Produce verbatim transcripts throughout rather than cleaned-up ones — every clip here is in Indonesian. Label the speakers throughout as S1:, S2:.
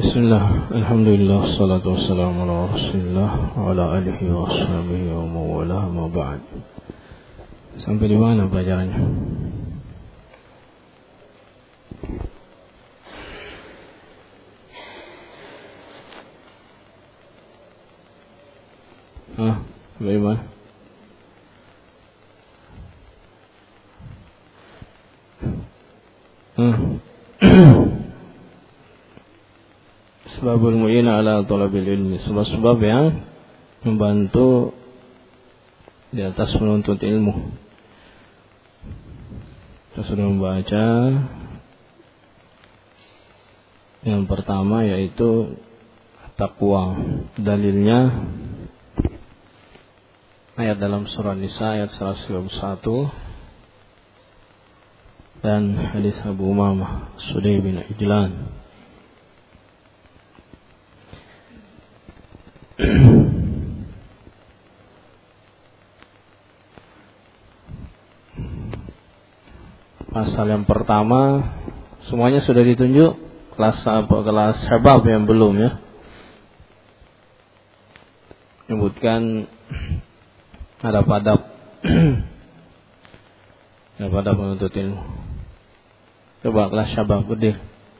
S1: Bismillah, alhamdulillah, salatu wassalamu ala rasulillah wa ala alihi wa sahbihi wa mawalah ma ba'd. Sampai di mana pelajarannya? Hah? Sampai di mana? Hah? Sebabul mu'ina ala talabil ilmi, sebab-sebab yang membantu di atas menuntut ilmu. Kita sudah membaca yang pertama yaitu takwa. Dalilnya ayat dalam surah Nisa ayat seratus tiga puluh satu dan hadis Abu Umamah Sudai bin Ijlan. Pasal yang pertama semuanya sudah ditunjuk, kelas apa, kelas syabab yang belum ya. Menyebutkan ada adab ada adab menuntut ilmu. Coba kelas syabab berdiri.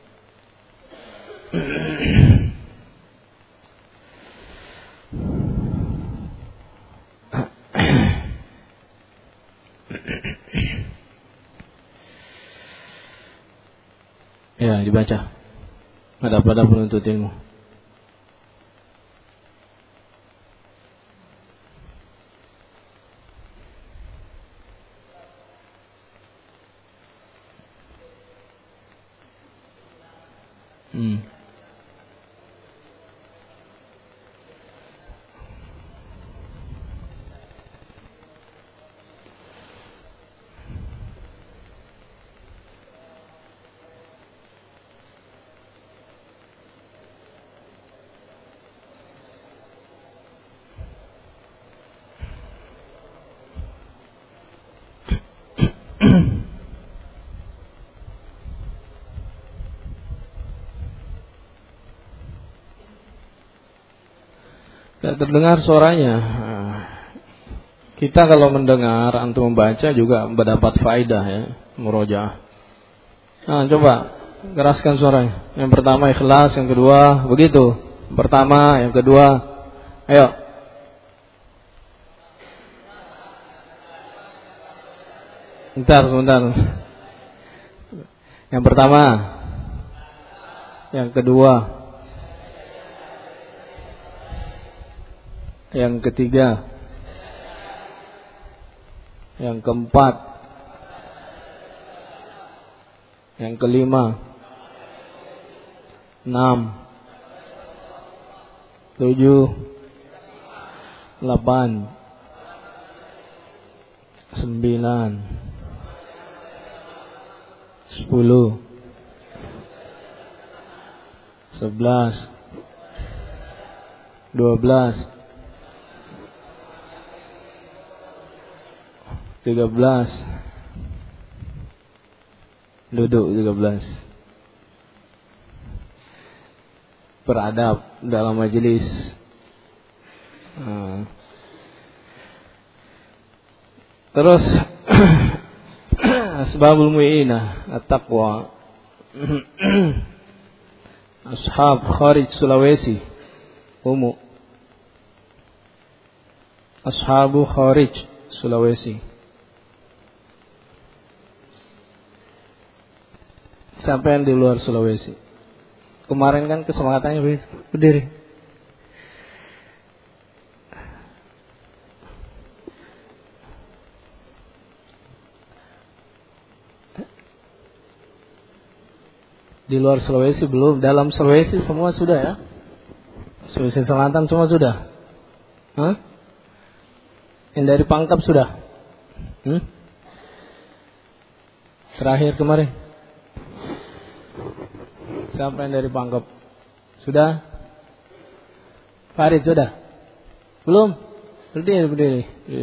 S1: Ya, dibaca. Ada pada penuntut ilmu. Hmm. Tidak terdengar suaranya. Kita kalau mendengar, antum membaca juga mendapat faedah ya, murojaah. Nah, coba keraskan suaranya. Yang pertama ikhlas, yang kedua begitu. Pertama, yang kedua, ayo. Bentar, sebentar. Yang pertama, yang kedua, yang ketiga, yang keempat, yang kelima, enam, tujuh, delapan, sembilan, sepuluh, sebelas, dua belas, tiga belas, duduk tiga belas. Beradab dalam majelis. Nah. Terus asbabul mu'inah at-taqwa. Ashab Kharij Sulawesi Umu. Ashabu Kharij Sulawesi. Siapa yang di luar Sulawesi? Kemarin kan kesempatannya berdiri. Di luar Sulawesi belum. Dalam Sulawesi semua sudah ya. Sulawesi Selatan semua sudah. Hah? Yang dari Pangkep sudah. Hmm? Terakhir kemarin. Siapa yang dari Pangkep? Sudah? Farid sudah? Belum? Berdiri, berdiri.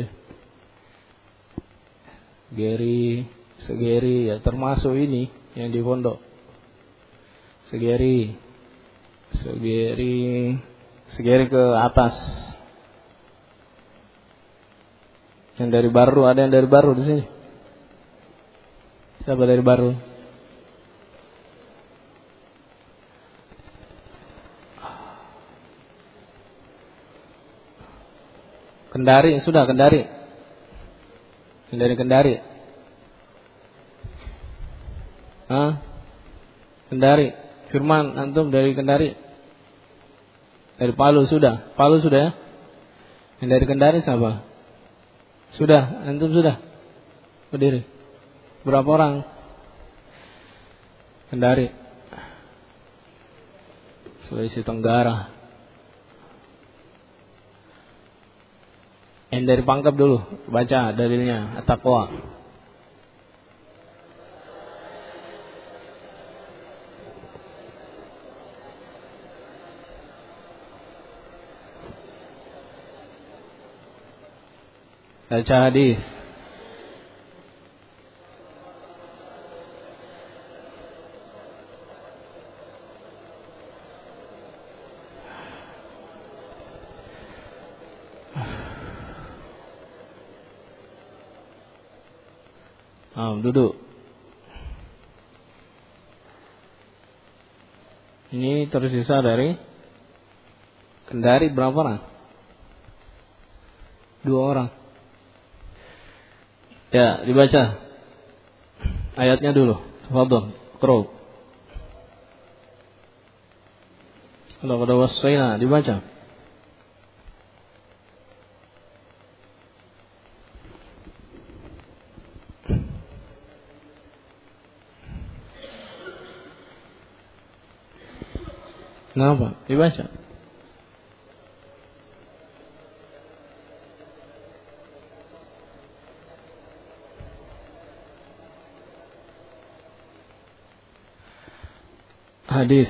S1: Geri, segeri ya termasuk ini yang di pondok. Segeri, Segiri, segiri ke atas. Yang dari baru, ada yang dari baru di sini. Siapa dari baru? Kendari, sudah Kendari. Yang dari Kendari. Hah? Kendari. Firman, antum dari Kendari. Dari Palu sudah. Palu sudah ya? Yang dari Kendari siapa? Sudah, antum sudah. Berdiri. Berapa orang? Kendari. Sulawesi Tenggara. Yang dari Pangkep dulu, baca dalilnya, at-taqwa. Baca hadis. Oh, duduk. Ini tersisa dari Kendari berapa orang? Dua orang. Ya, dibaca ayatnya dulu. Tafadhol, qra. Laqad wassayna, dibaca. Kenapa? Dibaca. Hadis.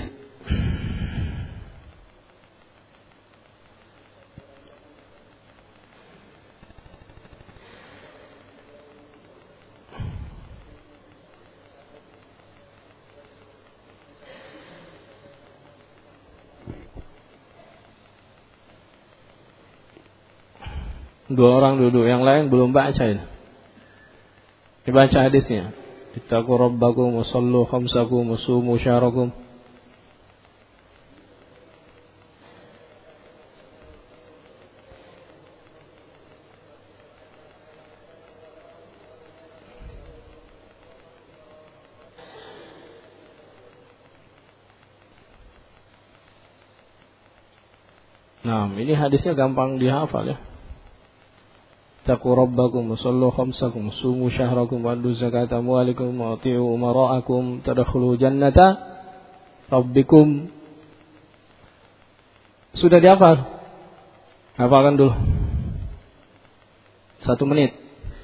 S1: Dua orang duduk, yang lain belum baca ini. Dibaca hadisnya. Ittaqu rabbakum wa sallu khamsakum wa sumu syahrakum. Nah, ini hadisnya gampang dihafal ya. Taqu rabbakum wa sallu khamsakum sumu syahrakum wa addu zakata amwalikum wa ati'u umara'akum tadkhulu jannata rabbikum. Sudah dihafal? Hafalkan dulu. Satu menit.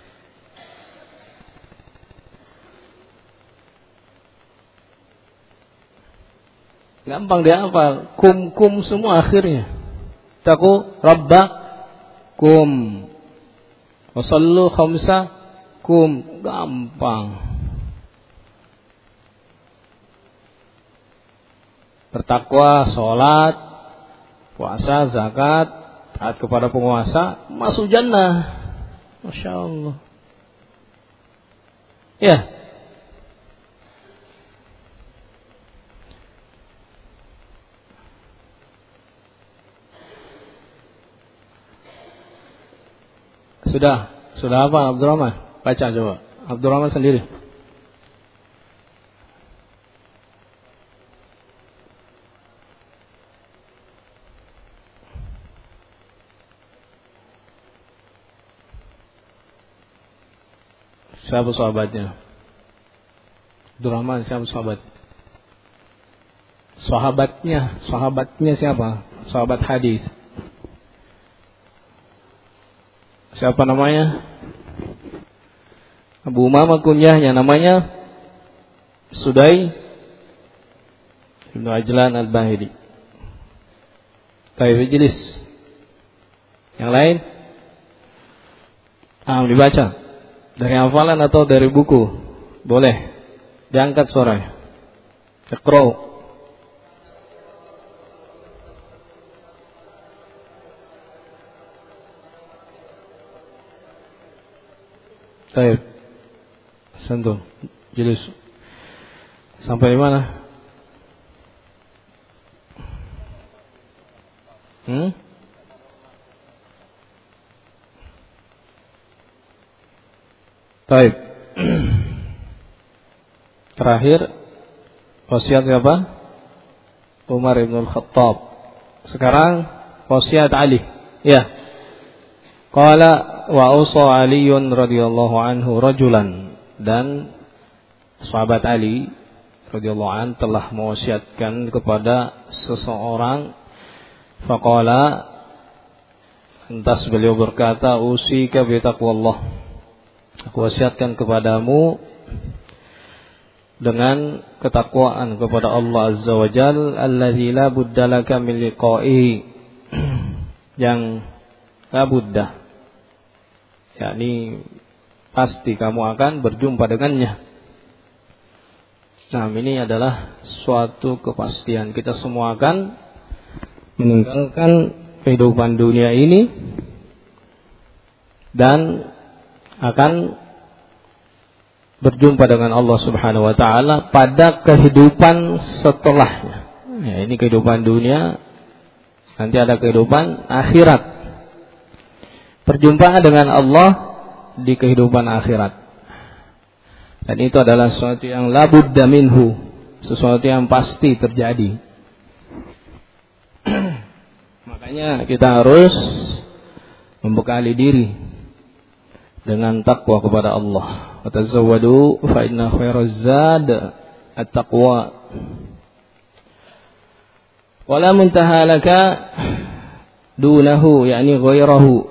S1: Gampang dihafal. Kum kum semua akhirnya. Taqu rabbakum wasallu khamsa kum, gampang. Bertakwa, sholat, puasa, zakat, taat kepada penguasa, masuk jannah. Masya Allah. Ya. Sudah, sudah apa Abdurrahman? Baca coba. Abdurrahman sendiri. Siapa sahabatnya? Abdurrahman siapa sahabat? Sahabatnya, sahabatnya siapa? Sahabat hadis. Siapa namanya? Abu Umamah kunyahnya, namanya Sudai Ibnu Ajlan Al-Bahili. Baik, jelis. Yang lain? Ah, dibaca. Dari hafalan atau dari buku? Boleh. Diangkat suaranya. Iqra. Baik. Sentuh. Julus. Sampai di mana? Hmm? Baik. Terakhir wasiat siapa? Umar ibn al-Khattab. Sekarang wasiat Ali. Ya. Qala wa usa Aliun radhiyallahu anhu rajulan, dan sahabat Ali radhiyallahu an telah mewasiatkan kepada seseorang. Faqala, lantas beliau berkata, usika bi taqwallah, aku wasiatkan kepadamu dengan ketakwaan kepada Allah Azza wa Jal, alladzi la budda laka min liqa'ihi, yang la budda, yakni pasti kamu akan berjumpa dengannya. Nah, ini adalah suatu kepastian, kita semua akan meninggalkan kehidupan dunia ini dan akan berjumpa dengan Allah Subhanahu wa taala pada kehidupan setelahnya. Ya, ini kehidupan dunia, nanti ada kehidupan akhirat. Perjumpaan dengan Allah di kehidupan akhirat. Dan itu adalah sesuatu yang la budda minhu, sesuatu yang pasti terjadi. Makanya kita harus membekali diri dengan takwa kepada Allah. Watazawwadu fa inna khairaz zad at-taqwa. Wala muntaha laka dunahu, yakni ghairahu.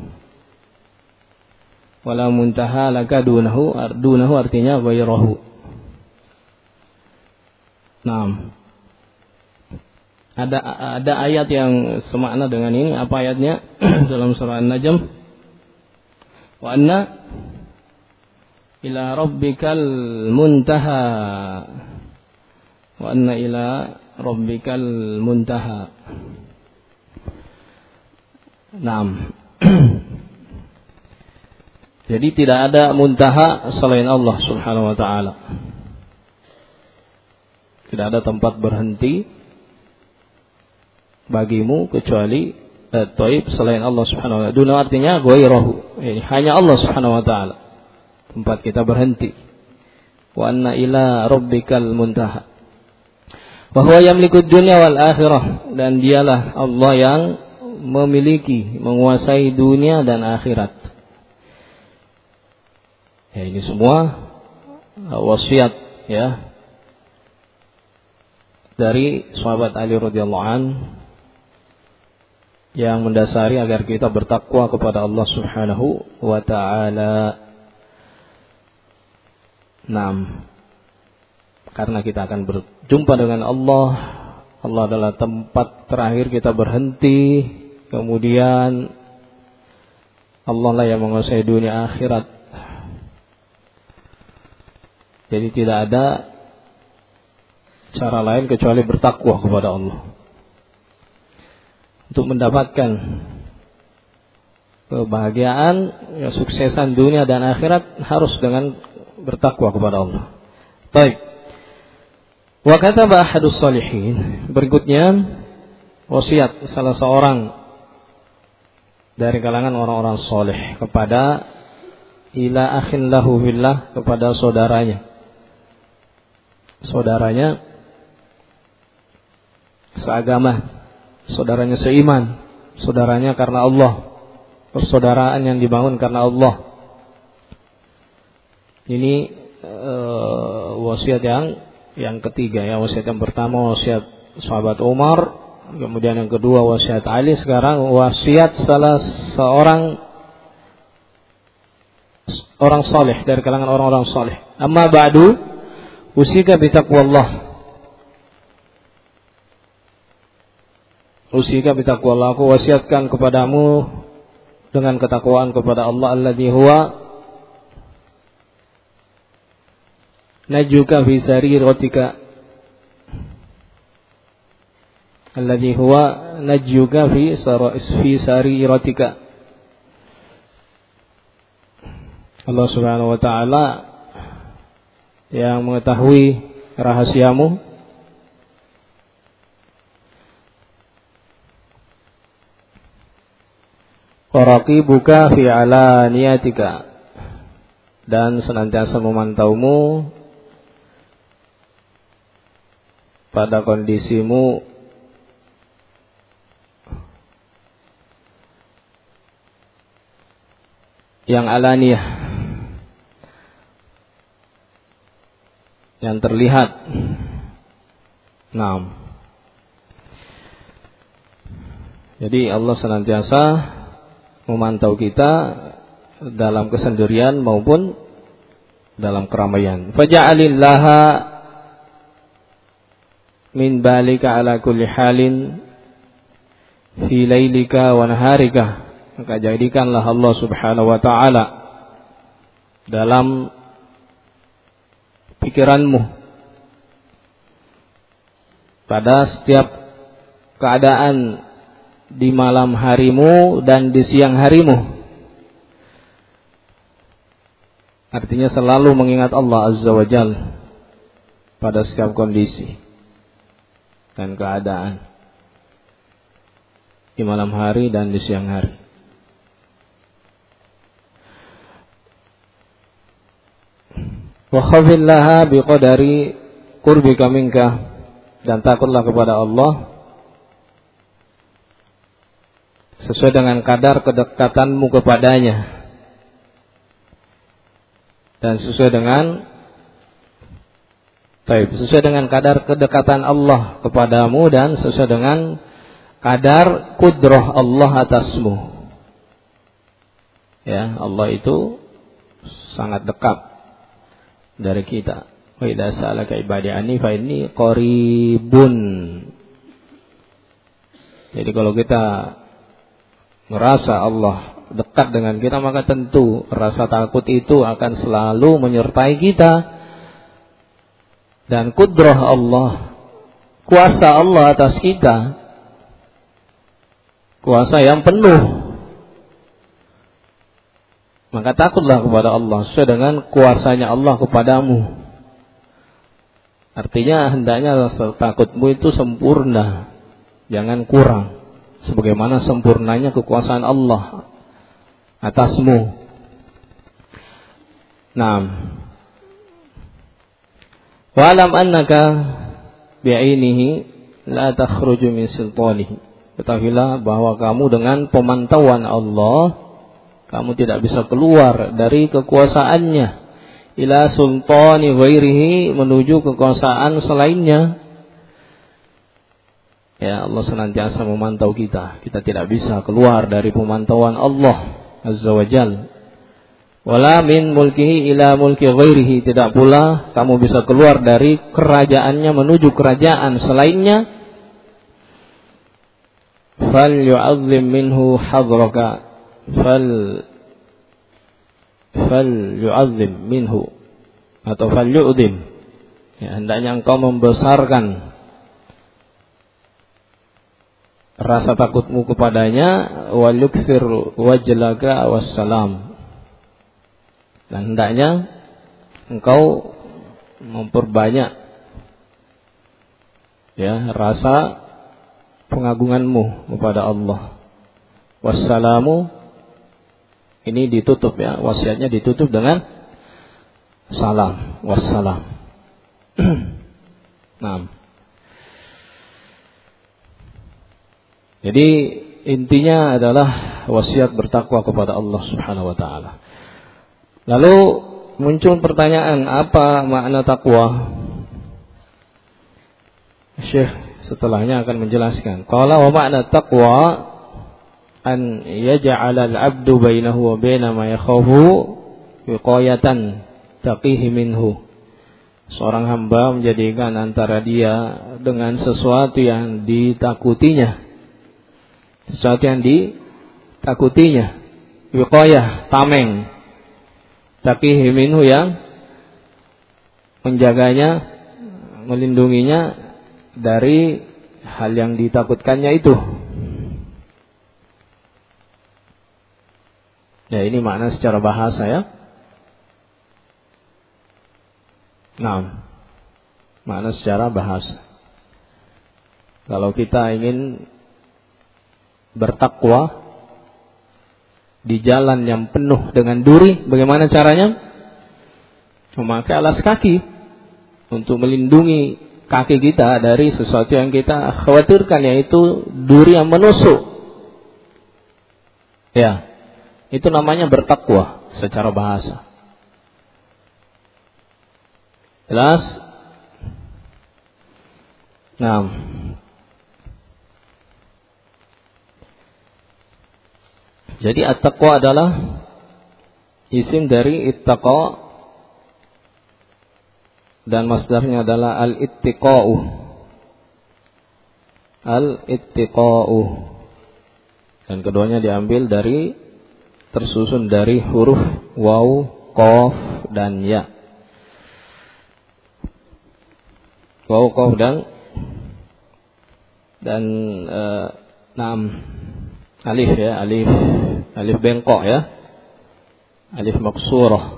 S1: Wala muntaha laka dunahu, dunahu artinya ghairahu. Naam. Ada ada ayat yang semakna dengan ini. Apa ayatnya? Dalam surah An-Najm. Wa anna ila rabbikal muntaha. Wa anna ila rabbikal muntaha. Naam. Jadi tidak ada muntaha selain Allah Subhanahu wa taala. Tidak ada tempat berhenti bagimu kecuali eh, taib selain Allah Subhanahu wa taala. Duna artinya ghairahu. Ini hanya Allah Subhanahu wa taala tempat kita berhenti. Wa anna ila rabbikal muntaha. Wa huwa yamliku dunya wal akhirah, dan dialah Allah yang memiliki, menguasai dunia dan akhirat. Ya, ini semua wasiat ya dari sahabat Ali radhiyallahu an yang mendasari agar kita bertakwa kepada Allah Subhanahu wa taala. Naam. Karena kita akan berjumpa dengan Allah. Allah adalah tempat terakhir kita berhenti. Kemudian Allah lah yang menguasai dunia akhirat. Jadi tidak ada cara lain kecuali bertakwa kepada Allah. Untuk mendapatkan kebahagiaan, kesuksesan dunia dan akhirat harus dengan bertakwa kepada Allah. Baik. Wa kataba ahadus salihin. Berikutnya wasiat salah seorang dari kalangan orang-orang soleh kepada ila akhin lahu billah, kepada saudaranya. Saudaranya seagama, saudaranya seiman, saudaranya karena Allah, persaudaraan yang dibangun karena Allah. Ini uh, wasiat yang yang ketiga ya. Wasiat yang pertama wasiat sahabat Umar, kemudian yang kedua wasiat Ali, sekarang wasiat salah seorang orang saleh dari kalangan orang-orang saleh. Amma ba'du, usika bi taqwallah. Usika bi taqwallah, aku wasiatkan kepadamu dengan ketakwaan kepada Allah, alladzi huwa najuka fi sariratika. Alladzi huwa najuka fi fi sariratika. Allah Subhanahu wa taala yang mengetahui rahasiamu, wa raqibuka fi alaniyatika, dan senantiasa memantaumu pada kondisimu yang alaniyah, yang terlihat. Naam. Jadi Allah senantiasa memantau kita dalam kesendirian maupun dalam keramaian. Faja'alillaha min balika ala kulli halin fi lailika wa naharika. Maka jadikanlah Allah Subhanahu wa ta'ala dalam pikiranmu pada setiap keadaan di malam harimu dan di siang harimu. Artinya selalu mengingat Allah Azza wa Jalla pada setiap kondisi dan keadaan di malam hari dan di siang hari. Wa khafillaha biqadari qurbika minka, dan takutlah kepada Allah sesuai dengan kadar kedekatanmu kepadanya, dan sesuai dengan baik, sesuai dengan kadar kedekatan Allah kepadamu, dan sesuai dengan kadar kudrah Allah atasmu. Ya, Allah itu sangat dekat dari kita. Wa idza sa'alaka ibadi anni fa inni qaribun. Jadi kalau kita merasa Allah dekat dengan kita, maka tentu rasa takut itu akan selalu menyertai kita. Dan kudrah Allah, kuasa Allah atas kita, kuasa yang penuh. Maka takutlah kepada Allah sesuai dengan kuasanya Allah kepadamu. Artinya hendaknya rasa takutmu itu sempurna, jangan kurang, sebagaimana sempurnanya kekuasaan Allah atasmu. Naam. Wa'lam annaka bi'ainihi la takhruju min sultanihi. Ketahuilah bahwa kamu dengan pemantauan Allah, kamu tidak bisa keluar dari kekuasaannya, ila sultani ghairihi, menuju kekuasaan selainnya. Ya, Allah senantiasa memantau kita. Kita tidak bisa keluar dari pemantauan Allah Azza wa Jalla. Wala min mulkihi ila mulki ghairihi, tidak pula kamu bisa keluar dari kerajaannya menuju kerajaan selainnya. Fal yu'azzim minhu hadraka, fal fal yu'azzim minhu, atau fal yu'zim, ya, hendaknya engkau membesarkan rasa takutmu kepadanya, wal yuksir wajlaka wassalam, dan hendaknya engkau memperbanyak ya rasa pengagunganmu kepada Allah. Wassalamu, ini ditutup ya, wasiatnya ditutup dengan salam, wassalam. Nah, jadi intinya adalah wasiat bertakwa kepada Allah Subhanahu wa taala. Lalu muncul pertanyaan, apa makna takwa? Syekh setelahnya akan menjelaskan. Qala wa makna taqwa an yaj'ala al-'abdu bainahu wa baina ma yakhafu wiqayatan taqihi minhu. Seorang hamba menjadikan antara dia dengan sesuatu yang ditakutinya, sesuatu yang ditakutinya, wiqayah, tameng, taqihi minhu, yang menjaganya, melindunginya dari hal yang ditakutkannya itu. Ya, ini makna secara bahasa ya. Nah, makna secara bahasa. Kalau kita ingin bertakwa di jalan yang penuh dengan duri, bagaimana caranya? Memakai alas kaki untuk melindungi kaki kita dari sesuatu yang kita khawatirkan, yaitu duri yang menusuk. Ya, itu namanya bertakwa secara bahasa. Jelas? Nah, jadi at-taqwa adalah isim dari ittaqa dan masdarnya adalah al-ittiqa'u. Al-ittiqa'u. Dan keduanya diambil dari, tersusun dari huruf waw, qaf dan ya. Waw, qaf dan dan uh, naam alif ya, alif alif bengkok ya. Alif maksurah.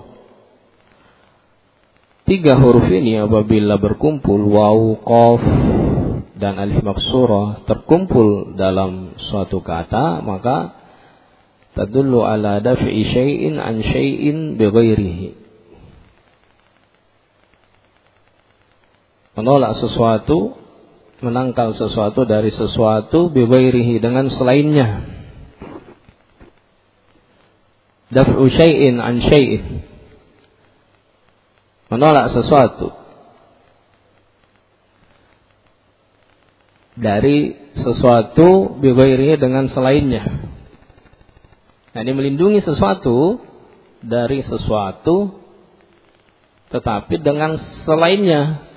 S1: Tiga huruf ini apabila berkumpul, waw, qaf dan alif maksurah terkumpul dalam suatu kata, maka tadullu ala daf'i syai'in an syai'in bighairihi. Menolak sesuatu, menangkal sesuatu dari sesuatu bighairihi, dengan selainnya. Daf'u syai'in an syai'in, menolak sesuatu dari sesuatu bighairihi, dengan selainnya. Nah, ini melindungi sesuatu dari sesuatu tetapi dengan selainnya.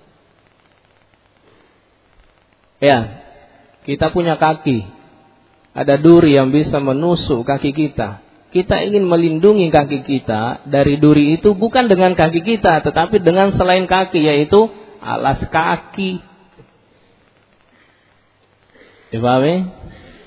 S1: Ya, kita punya kaki, ada duri yang bisa menusuk kaki kita. Kita ingin melindungi kaki kita dari duri itu bukan dengan kaki kita, tetapi dengan selain kaki, yaitu alas kaki. Dipahami?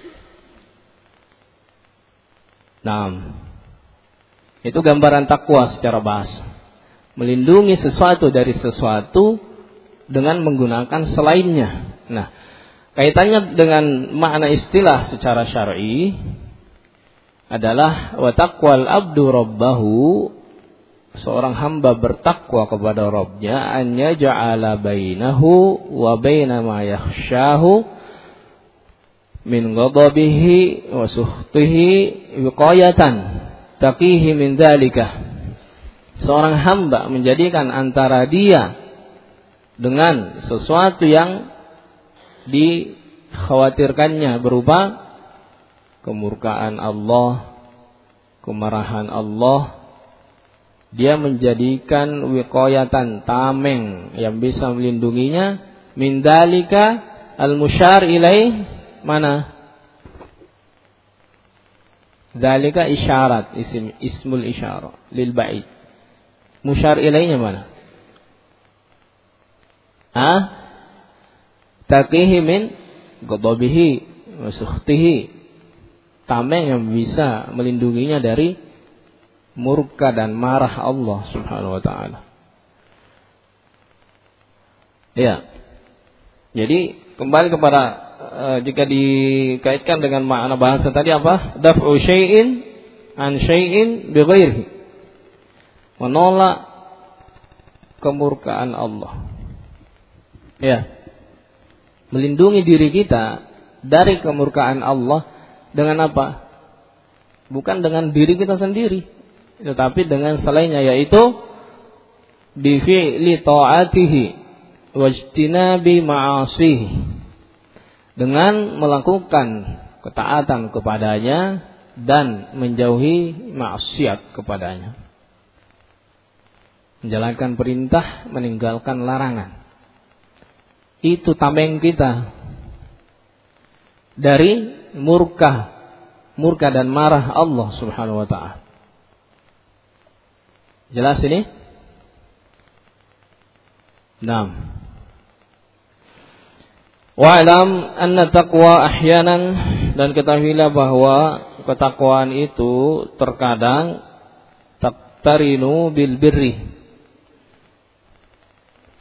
S1: Nah, itu gambaran takwa secara bahasa. Melindungi sesuatu dari sesuatu dengan menggunakan selainnya. Nah, kaitannya dengan makna istilah secara syar'i adalah wa taqwal abdu rabbahu, seorang hamba bertakwa kepada Rabbnya, an yaj'ala bainahu wa baina ma yakhshahu min ghadabihi wa sukhtihi wiqayatan taqihi min dzalika. Seorang hamba menjadikan antara dia dengan sesuatu yang dikhawatirkannya berupa kemurkaan Allah, kemarahan Allah, dia menjadikan wiqayatan, tameng yang bisa melindunginya, min dalika al-musyar ilaih, mana? Dalika isyarat, isim ismul isyarah lil ba'id. Musyar ilaihnya mana? Ah? Taqihi min ghadabihi wa sukhtihi, tameng yang bisa melindunginya dari murka dan marah Allah Subhanahu wa ta'ala. Ya. Jadi kembali kepada uh, jika dikaitkan dengan makna bahasa tadi apa? Daf'u syai'in an syai'in bighairihi. Menolak kemurkaan Allah. Ya. Melindungi diri kita dari kemurkaan Allah dengan apa? Bukan dengan diri kita sendiri, tetapi dengan selainnya, yaitu bi fi'li ta'atihi wajtinabi ma'asihi, dengan melakukan ketaatan kepadanya dan menjauhi maksiat kepadanya, menjalankan perintah, meninggalkan larangan. Itu tameng kita dari murka murka dan marah Allah Subhanahu wa ta'ala. Jelas ini? Naam. Wa'lam anna taqwa ahyanan, dan ketahuilah bahwa ketakwaan itu terkadang taqtarinu bil birri,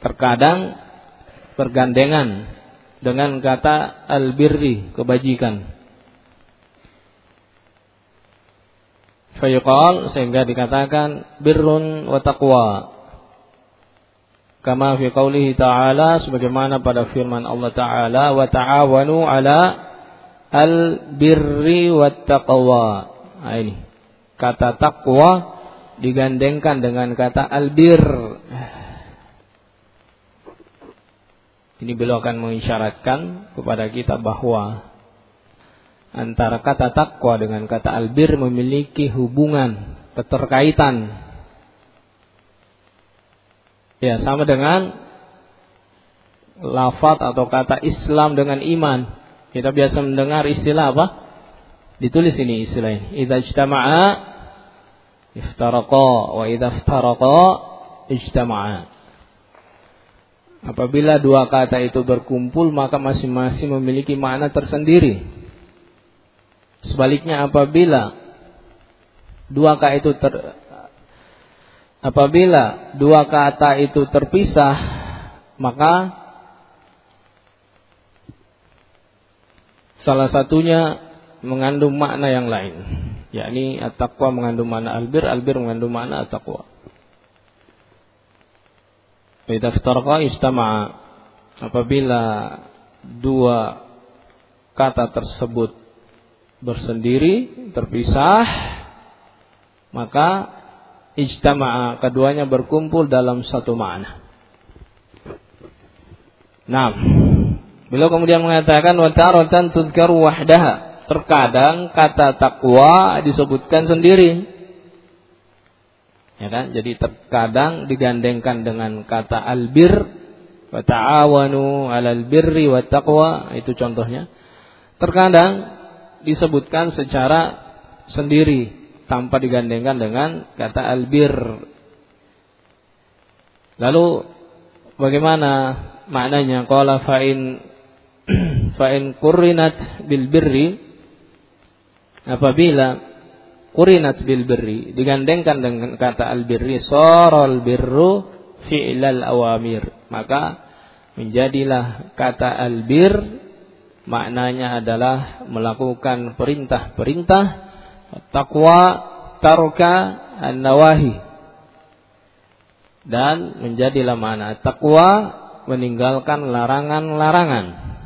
S1: terkadang bergandengan dengan kata al-birri, kebajikan. Fayuqal, sehingga dikatakan birrun wa taqwa. Kama fi qaulihi ta'ala, sebagaimana pada firman Allah Ta'ala, wa ta'awanu ala al-birri wa taqwa. Nah, ini kata taqwa digandengkan dengan kata albir. Ini beliau akan mengisyaratkan kepada kita bahwa antara kata takwa dengan kata albir memiliki hubungan, keterkaitan. Ya, sama dengan lafaz atau kata Islam dengan iman. Kita biasa mendengar istilah apa? Ditulis ini istilah ini. Idza ijtama'a iftaraqa wa idza iftaraqa ijtama'a. Apabila dua kata itu berkumpul, maka masing-masing memiliki makna tersendiri. Sebaliknya, apabila dua kata itu ter, apabila dua kata itu terpisah, maka salah satunya mengandung makna yang lain. Yakni at-taqwa mengandung makna albir, albir mengandung makna at-taqwa. Idza iftaraqa ijtama'a. Apabila dua kata tersebut bersendiri, terpisah, maka ijtama'a, keduanya berkumpul dalam satu makna. Nah, beliau kemudian mengatakan wa taratan tudkaru wahdaha. Terkadang kata takwa disebutkan sendiri. Ya kan? Jadi terkadang digandengkan dengan kata albir, wa ta'awanu 'alal birri wat taqwa, itu contohnya. Terkadang disebutkan secara sendiri tanpa digandengkan dengan kata albir. Lalu bagaimana maknanya? Qala fa in fa in qurrinat bil birri, apabila qurinat bil birri, digandengkan dengan kata al birri, saral birru fi'lal awamir, maka menjadilah kata al bir maknanya adalah melakukan perintah-perintah, taqwa tarka an-nawahi, dan menjadilah makna taqwa meninggalkan larangan-larangan.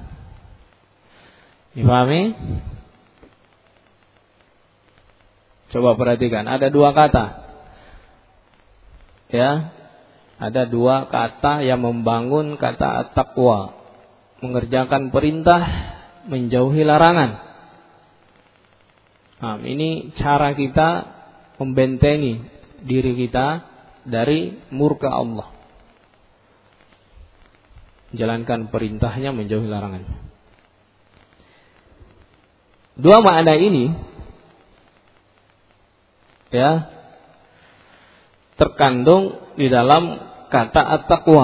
S1: Dipahami? Coba perhatikan, ada dua kata. Ya, ada dua kata yang membangun kata at-taqwa. Mengerjakan perintah, menjauhi larangan. Nah, ini cara kita membentengi diri kita dari murka Allah. Menjalankan perintahnya, menjauhi larangannya. Dua makna ini ya terkandung di dalam kata at-taqwa.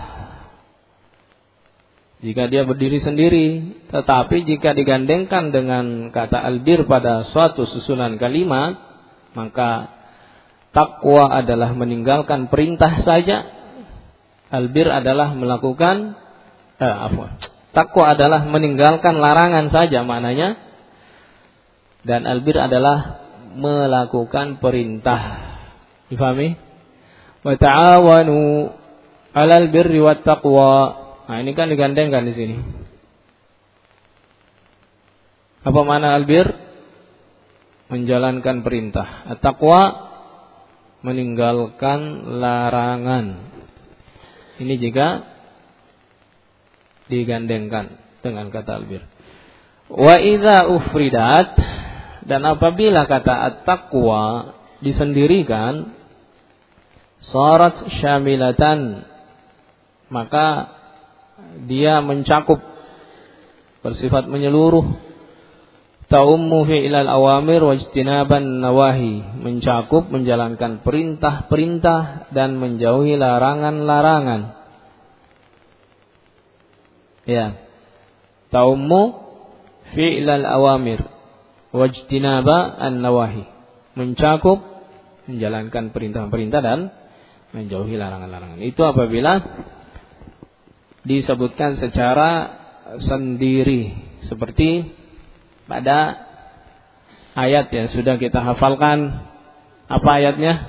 S1: Jika dia berdiri sendiri, tetapi jika digandengkan dengan kata albir pada suatu susunan kalimat, maka taqwa adalah meninggalkan perintah saja, albir adalah melakukan eh, afwan. Taqwa adalah meninggalkan larangan saja maknanya, dan albir adalah melakukan perintah. Difahami? Wa ta'awanu 'alal birri wat taqwa. Nah, ini kan digandengkan di sini. Apa makna albir? Menjalankan perintah. At-taqwa meninggalkan larangan. Ini jika digandengkan dengan kata albir. Wa idza ufridat, dan apabila kata at-taqwa disendirikan, sarat syamilatan, maka dia mencakup, bersifat menyeluruh, ta'ummu fi'ilal awamir wa ijtinaban nawahi, mencakup menjalankan perintah-perintah dan menjauhi larangan-larangan. Ya, ta'ummu fi'ilal awamir wajtinaba an-nawahi, mencakup menjalankan perintah-perintah dan menjauhi larangan-larangan. Itu apabila disebutkan secara sendiri seperti pada ayat yang sudah kita hafalkan. Apa ayatnya?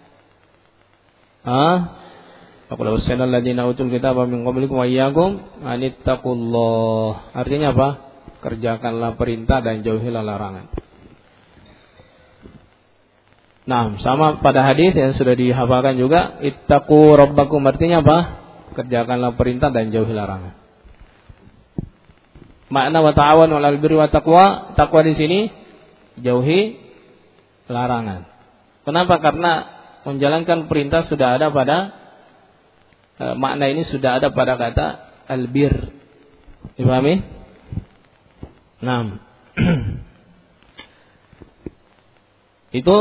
S1: Ah, faqul wasana alladziina utul kitaba min qablikum wa iyyakum anittaqullah. Artinya apa? Kerjakanlah perintah dan jauhilah larangan. Nah, sama pada hadis yang sudah dihafalkan juga, ittaqu rabbakum, artinya apa? Kerjakanlah perintah dan jauhi larangan. Makna wa ta'awanu 'alal birri wa taqwa, takwa di sini jauhi larangan. Kenapa? Karena menjalankan perintah sudah ada pada e, makna ini sudah ada pada kata albir. Dipahami? Nah. Itu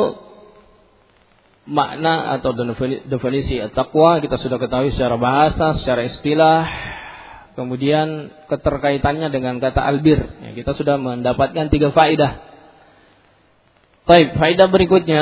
S1: makna atau definisi at-taqwa kita sudah ketahui secara bahasa, secara istilah. Kemudian keterkaitannya dengan kata albir, ya, kita sudah mendapatkan tiga faedah. Baik, faedah berikutnya,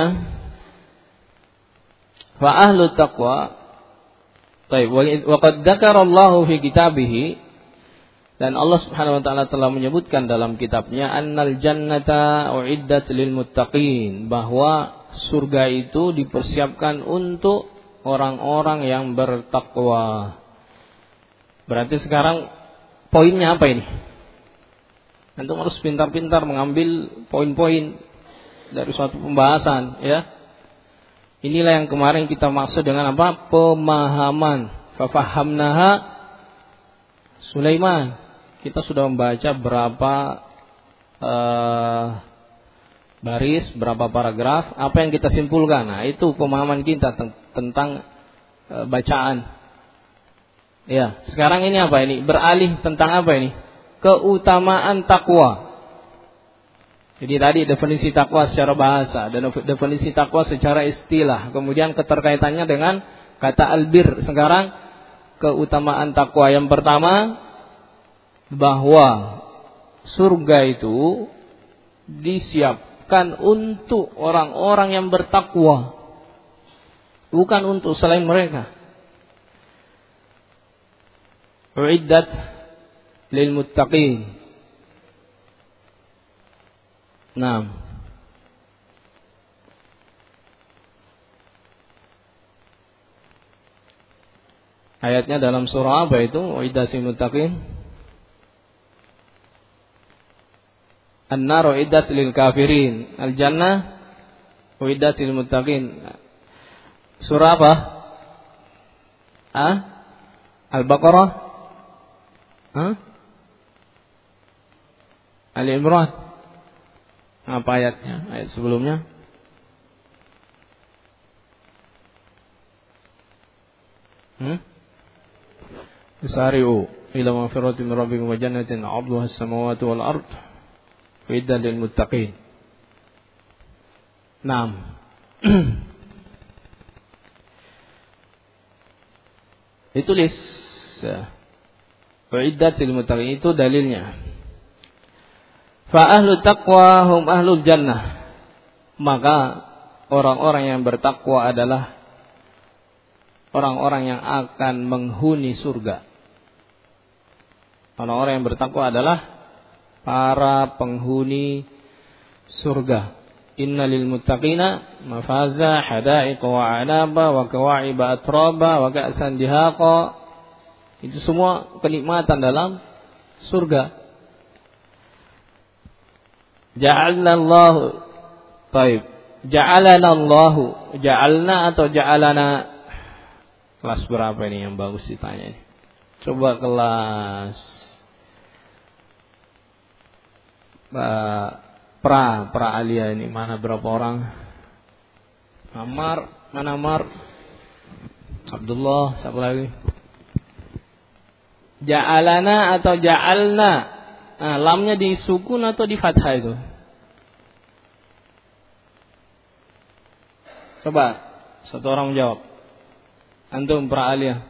S1: fa ahlu taqwa. Baik, wa qad dzakarallahu fi kitabihi, dan Allah Subhanahu wa taala telah menyebutkan dalam kitabnya, annal jannata uiddat lil muttaqin, bahwa surga itu dipersiapkan untuk orang-orang yang bertakwa. Berarti sekarang poinnya apa ini? Antum harus pintar-pintar mengambil poin-poin dari suatu pembahasan, ya. Inilah yang kemarin kita maksud dengan apa? Pemahaman. Fafahamnaha Sulaiman. Kita sudah membaca berapa uh, baris, berapa paragraf, apa yang kita simpulkan. Nah, itu pemahaman kita tentang uh, bacaan. Ya, sekarang ini apa ini? Beralih tentang apa ini? Keutamaan takwa. Jadi tadi definisi takwa secara bahasa dan definisi takwa secara istilah. Kemudian keterkaitannya dengan kata albir. Sekarang keutamaan takwa yang pertama, bahwa surga itu disiapkan untuk orang-orang yang bertakwa, bukan untuk selain mereka. Uiddat lil muttaqin. Nah, ayatnya dalam surah apa itu? Uiddat lil muttaqin. An-nar uiddat lil kafirin. Al-jannah uiddat lil muttaqin. Surah apa? Ah? Al-Baqarah? Hah? Ali Imran. Apa ayatnya? Ayat sebelumnya. Hmm? Isari'u ila maghfiratin min rabbikum wa jannatin 'arduha as-samawati wal ard uiddat lil muttaqin. Naam. Ditulis uiddat lil muttaqin, itu dalilnya. Fa ahlu taqwa hum ahlul jannah. Maka orang-orang yang bertakwa adalah orang-orang yang akan menghuni surga. Orang-orang yang bertakwa adalah para penghuni surga. Innalil muttaqina mafaza hadaiqa wa anaba wa kawa'iba atraba wa ka'san dihaqa. Itu semua kenikmatan dalam surga. Ja'alna Allah, baik. Ja'alana Allah, ja'alna atau ja'alana. Kelas berapa ini yang bagus ditanya ini? Coba kelas pra, pra alia ini, mana berapa orang? Amar, mana Amar? Abdullah, siapa lagi? Ja'alana atau ja'alna? Nah, lamnya di sukun atau di fathah itu? Coba satu orang menjawab. Antum pra alia.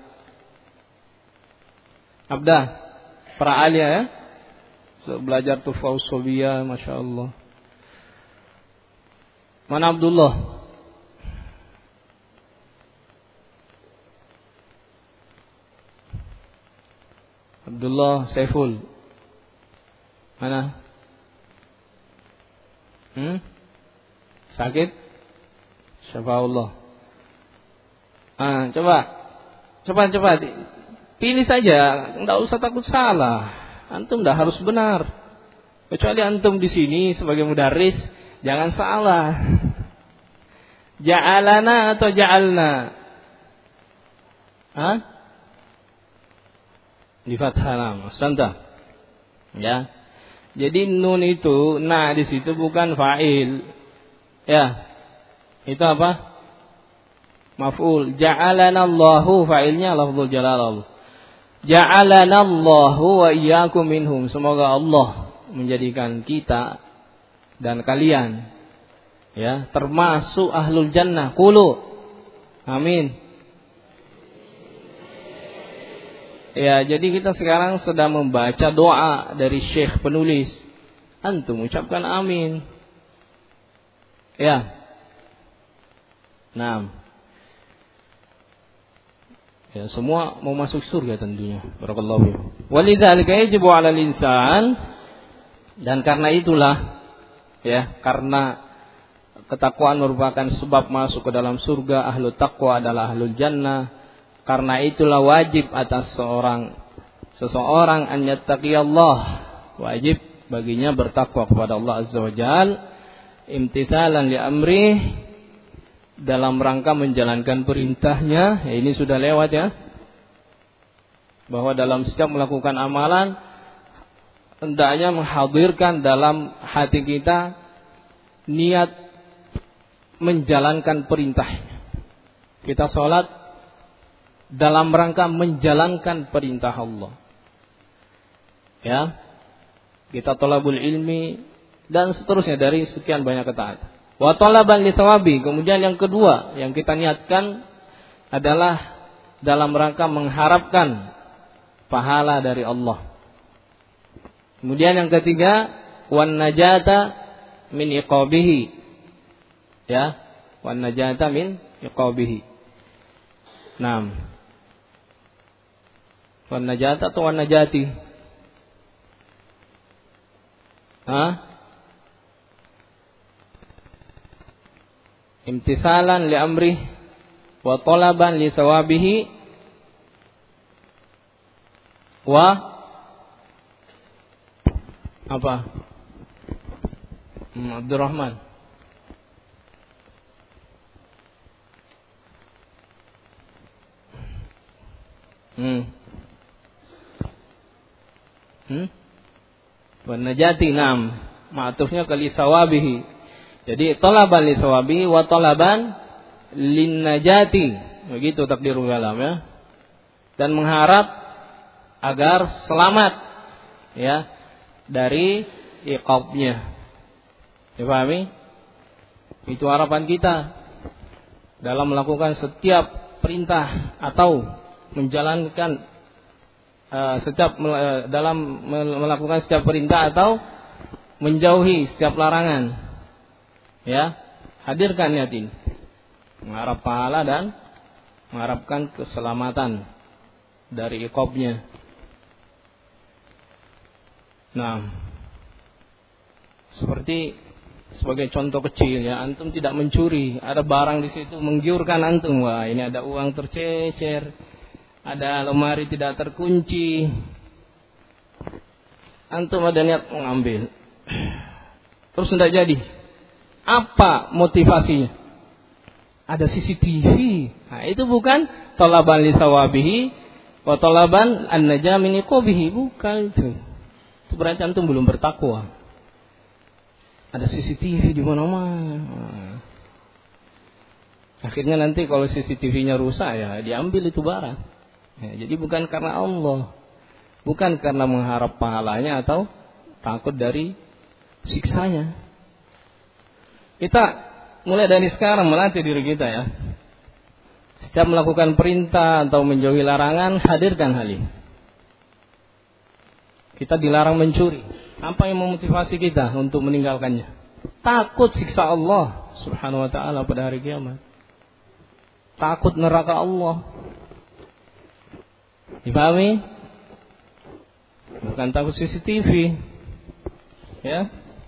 S1: Abda, pra alia ya? So, belajar tufaus sobia, masya Allah. Mana Abdullah? Abdullah Saiful. Mana? Hmm? Sakit? Syafa'ullah. Ah, coba. Coba coba pilih saja, enggak usah takut salah. Antum enggak harus benar. Kecuali antum di sini sebagai mudarris, jangan salah. Ja'alana atau ja'alna? Hah? Di fathah lam, santa. Ya. Jadi nun itu, nah di situ bukan fa'il. Ya. Itu apa? Maf'ul. Ja'alana Allahu, fa'ilnya lafzul jalalah. Ja'alana Allahu wa iyyakum minhum. Semoga Allah menjadikan kita dan kalian, ya, termasuk ahlul jannah. Qulu amin. Ya, jadi kita sekarang sedang membaca doa dari Syekh penulis. Antum ucapkan amin. Ya. Nah. Ya, semua mau masuk surga tentunya. Barakallahu fiikum. Walidzalika yajibu 'alal insan, dan karena itulah, ya, karena ketakwaan merupakan sebab masuk ke dalam surga, ahlu taqwa adalah ahlul jannah. Karena itulah wajib atas seorang seseorang an yattaqiyallah, wajib baginya bertakwa kepada Allah Azza wa Jalla, imtithalan li amrih, dalam rangka menjalankan perintahnya. Ya, ini sudah lewat ya, bahwa dalam setiap melakukan amalan hendaknya menghadirkan dalam hati kita niat menjalankan perintahnya. Kita sholat dalam rangka menjalankan perintah Allah. Ya, kita thalabul ilmi dan seterusnya dari sekian banyak ketaatan. Wa talaban li thawabi, kemudian yang kedua yang kita niatkan adalah dalam rangka mengharapkan pahala dari Allah. Kemudian yang ketiga, wan najata min iqabihi. Ya, wan najata min iqabihi. Naam. Wan najata atau wan najati? Hah? Imtithalan li amrih wa talaban li sawabihi wa apa? Hmm, Abdurrahman. Hmm. Hmm? Wan najati, nam. Ma'tufnya ke li sawabihi. Jadi talaban li sawabihi wa talaban lin najati. Begitu takdirul kalam ya. Dan mengharap agar selamat, ya, dari iqabnya. Dipahami? Itu harapan kita dalam melakukan setiap perintah atau menjalankan uh, setiap uh, dalam melakukan setiap perintah atau menjauhi setiap larangan. Ya, hadirkan niat ini. Mengharap pahala dan mengharapkan keselamatan dari iqabnya. Nah, seperti sebagai contoh kecil ya, antum tidak mencuri, ada barang di situ menggiurkan antum, wah ini ada uang tercecer, ada lemari tidak terkunci, antum ada niat mengambil, terus tidak jadi. Apa motivasinya? Ada C C T V. Nah, itu bukan talaban li sawabihi wa talaban an-najah min iqabihi, bukan itu. Itu berarti antum belum bertakwa. Ada C C T V di mana-mana. Akhirnya nanti kalau C C T V-nya rusak ya diambil itu barang. Ya, jadi bukan karena Allah, bukan karena mengharap pahalanya atau takut dari siksanya. Kita mulai dari sekarang melatih diri kita ya. Setiap melakukan perintah atau menjauhi larangan, hadirkan hal ini. Kita dilarang mencuri. Apa yang memotivasi kita untuk meninggalkannya? Takut siksa Allah Subhanahu wa ta'ala pada hari kiamat. Takut neraka Allah. Dipahami? bukan takut C C T V. Ya.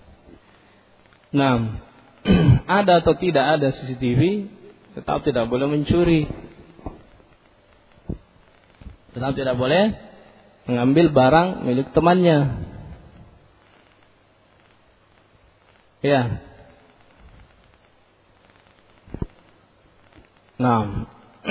S1: Nah, ada atau tidak ada C C T V, tetap tidak boleh mencuri. Tetap tidak boleh mengambil barang milik temannya. Ya. Nah.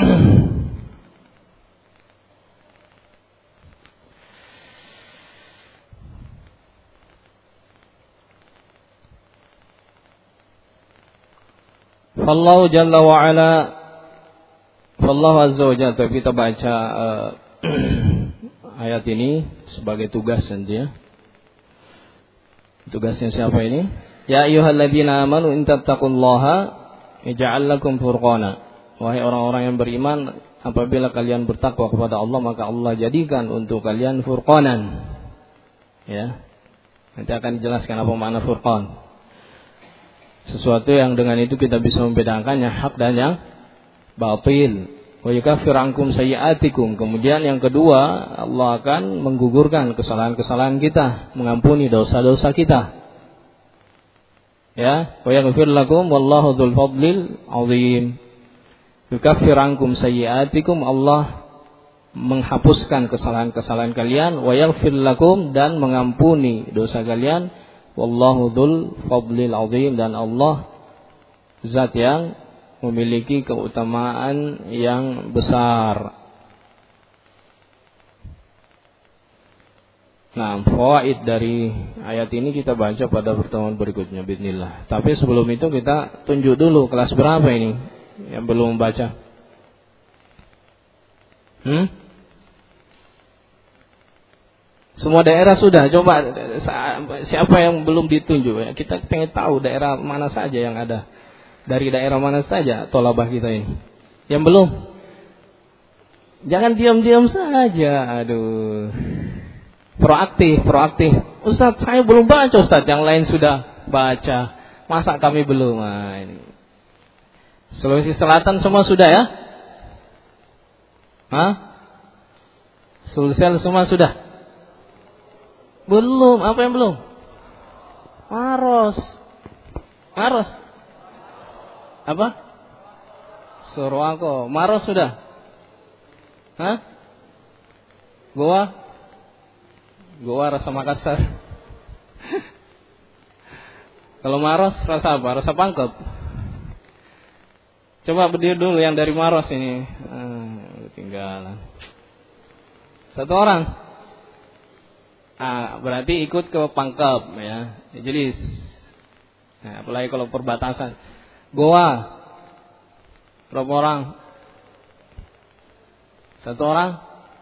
S1: Fallahu jalla wa ala Fallahu azza wa jalla, kita baca uh, ayat ini sebagai tugas nanti ya. Tugasnya siapa ini? Ya ayyuhalladzina amanu in tattaqullaha yaj'al lakum furqana. Wahai orang-orang yang beriman, apabila kalian bertakwa kepada Allah, maka Allah jadikan untuk kalian furqanan. Ya. Nanti akan dijelaskan apa makna furqan. Sesuatu yang dengan itu kita bisa membedakan yang hak dan yang batil. Wa yukaffir ankum sayyi'atikum. Kemudian yang kedua, Allah akan menggugurkan kesalahan-kesalahan kita, mengampuni dosa-dosa kita. Ya, wa yaghfir lakum wallahu dzul fadlil 'azim. Yukaffir ankum sayyi'atikum, Allah menghapuskan kesalahan-kesalahan kalian, wa yaghfir lakum, dan mengampuni dosa kalian. Wallahu dzul fadlil 'azim, dan Allah zat yang memiliki keutamaan yang besar. Nah, fawaid dari ayat ini kita baca pada pertemuan berikutnya bismillah. Tapi sebelum itu kita tunjuk dulu kelas berapa ini yang belum membaca. Hmm? Semua daerah sudah. Coba siapa yang belum ditunjuk? Kita pengen tahu daerah mana saja yang ada. Dari daerah mana saja tolabah kita ini. Yang belum? Jangan diam-diam saja. Aduh. Proaktif, proaktif. Ustaz, saya belum baca Ustaz. Yang lain sudah baca. Masa kami belum? Nah, ini. Sulawesi Selatan semua sudah ya? Hah? Sulsel semua sudah? Belum. Apa yang belum? Maros. Maros. Apa? Surwako. Maros sudah? Hah? Goa? Goa rasa Makassar. Kalau Maros rasa apa? Rasa Pangkep. Coba berdiri dulu yang dari Maros ini. Ah, ketinggalan. Satu orang. Ah, berarti ikut ke Pangkep ya. Jelis. Nah, apalagi kalau perbatasan. Goa. Berapa orang? Satu orang?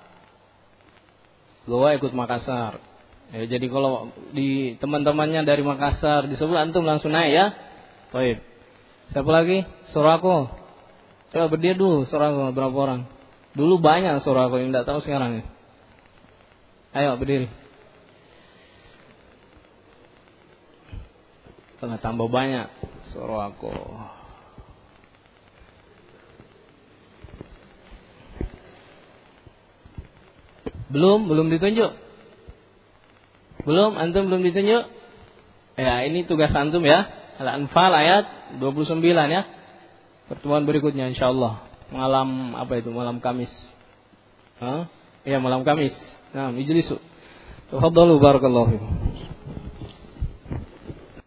S1: Goa ikut Makassar. Ya, jadi kalau di teman-temannya dari Makassar disebut antum langsung naik ya. Baik. Siapa lagi? Surako. Coba berdiri dulu Surako berapa orang? Dulu banyak Surako yang tidak tahu sekarang ya. Ayo berdiri. Tengah tambah banyak Surako. Belum, belum ditunjuk. Belum, antum belum ditunjuk. Ya, ini tugas antum ya. Al-Anfal ayat dua puluh sembilan ya. Pertemuan berikutnya insyaallah. Malam apa itu? Malam Kamis. Hah? Ya, malam Kamis. Nah, ijlisu. Tafadhalu barakallahu fikum.